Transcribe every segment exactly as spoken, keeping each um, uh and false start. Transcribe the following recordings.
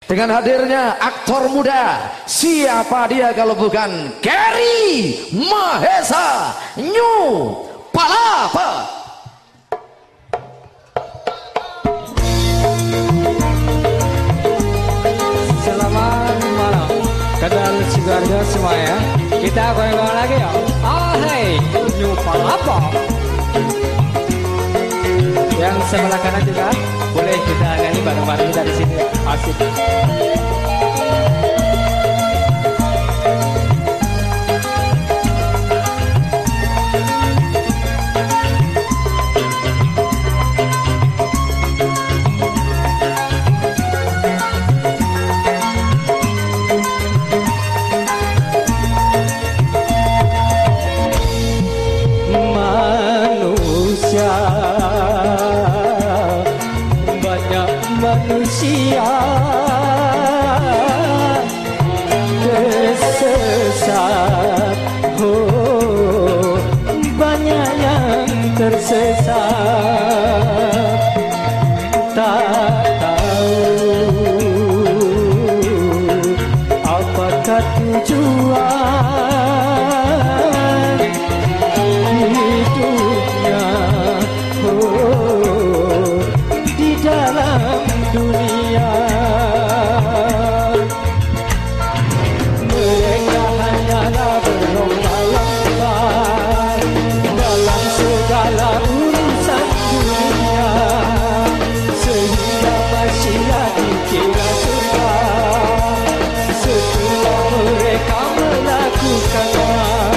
Dengan hadirnya aktor muda, siapa dia kalau bukan Gary Mahesa New Palapa. Selamat malam kepada keluarga semua ya. Kita goyang lagi ya. Oh hey, New Palapa. Yang sebelah kanan juga boleh kita nyanyi bareng-bareng dari sini. Asik. Manusia tersesat, oh banyak yang tersesat, tak tahu apakah tujuan hidupnya, oh di dalam dunia. Mereka hanyalah berlomba-lomba dalam segala urusan dunia, sehingga manusia dikira surga setelah mereka melakukannya.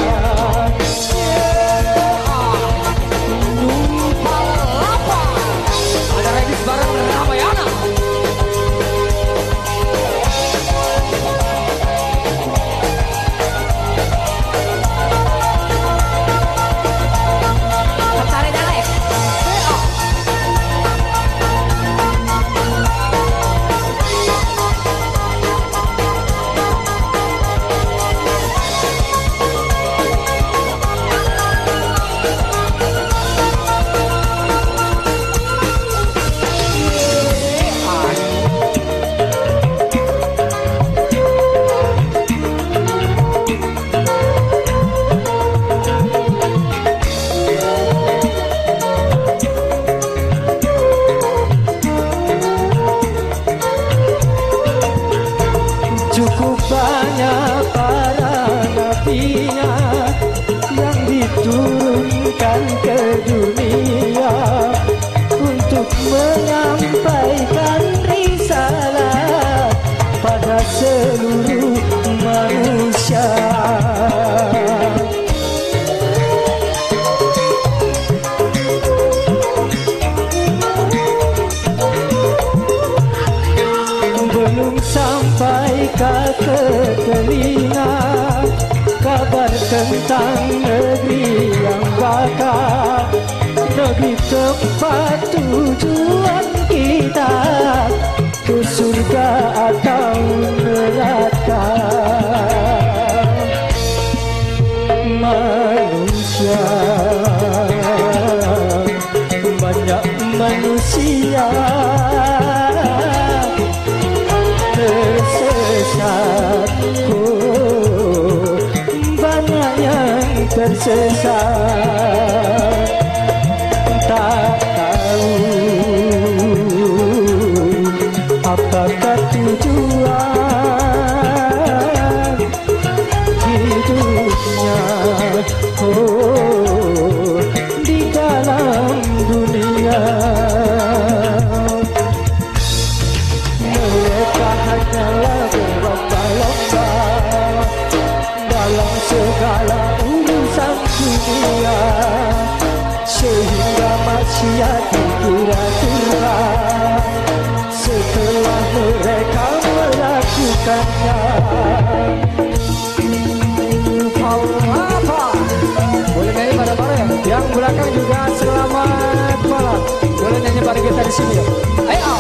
Cukup banyak para nabinya yang diturunkan ke dunia untuk menyampaikan risalah pada seluruh manusia. Belum sampai ke telinga kabar tentang negeri yang bakal, negeri tempat tujuan kita, ke surga atau neraka. Manusia, banyak manusia tersesat, oh banyak yang tersesat, tak tahu apakah tujuan hidupnya, oh di dalam dunia. Mereka hanyalah berlomba-lomba dalam segala urusan dunia, sehingga manusia dikira surga setelah mereka melakukannya. Apa? Boleh nyanyi bareng-bareng ya? Yang belakang juga selamat malam. Boleh nyanyi bareng kita di sini ya? Ayo.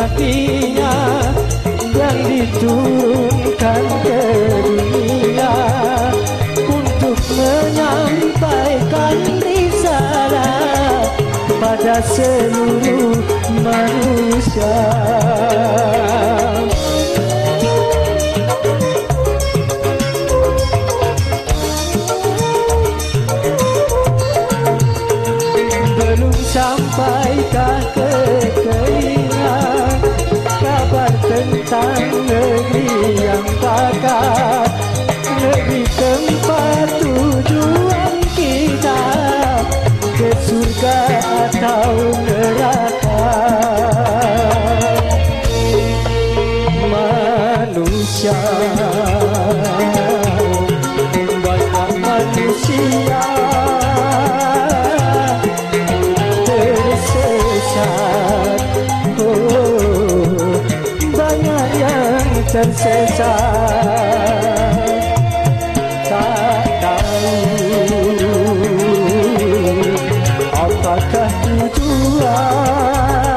nabinya yang diturunkan ke dunia untuk menyampaikan risalah pada seluruh manusia. Belum sampaikah ke telinga kabar tentang negeri yang bakar, negeri tempat tujuan kita, ke surga atau neraka. Manusia, banyak manusia tersesat, oh, banyak yang tersesat. Tak tahu apakah tujuan